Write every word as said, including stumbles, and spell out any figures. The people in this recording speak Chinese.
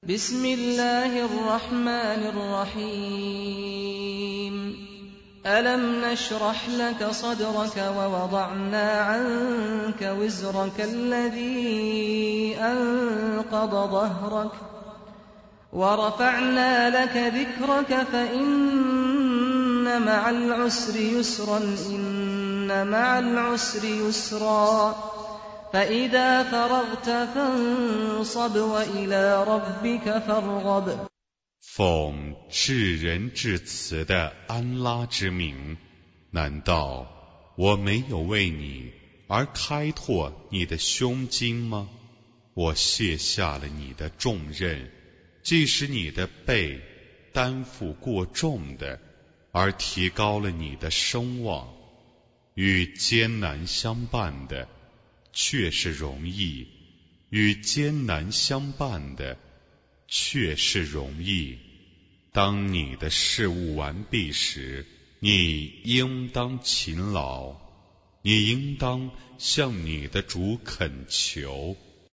بسم الله الرحمن الرحيم ألم نشرح لك صدرك ووضعنا عنك وزرك الذي أنقض ظهرك ورفعنا لك ذكرك فإن مع العسر يسرا إن مع العسر يسرا فإذا فرغت فانصب وإلى ربك فارغب。 奉至仁至慈的安拉之名，难道我没有为你而开拓你的胸襟吗？我卸下了你的重任，即使你的背担负过重的，而提高了你的声望。与艰难相伴的却是容易，与艰难相伴的却是容易。当你的事务完毕时，你应当勤劳，你应当向你的主恳求。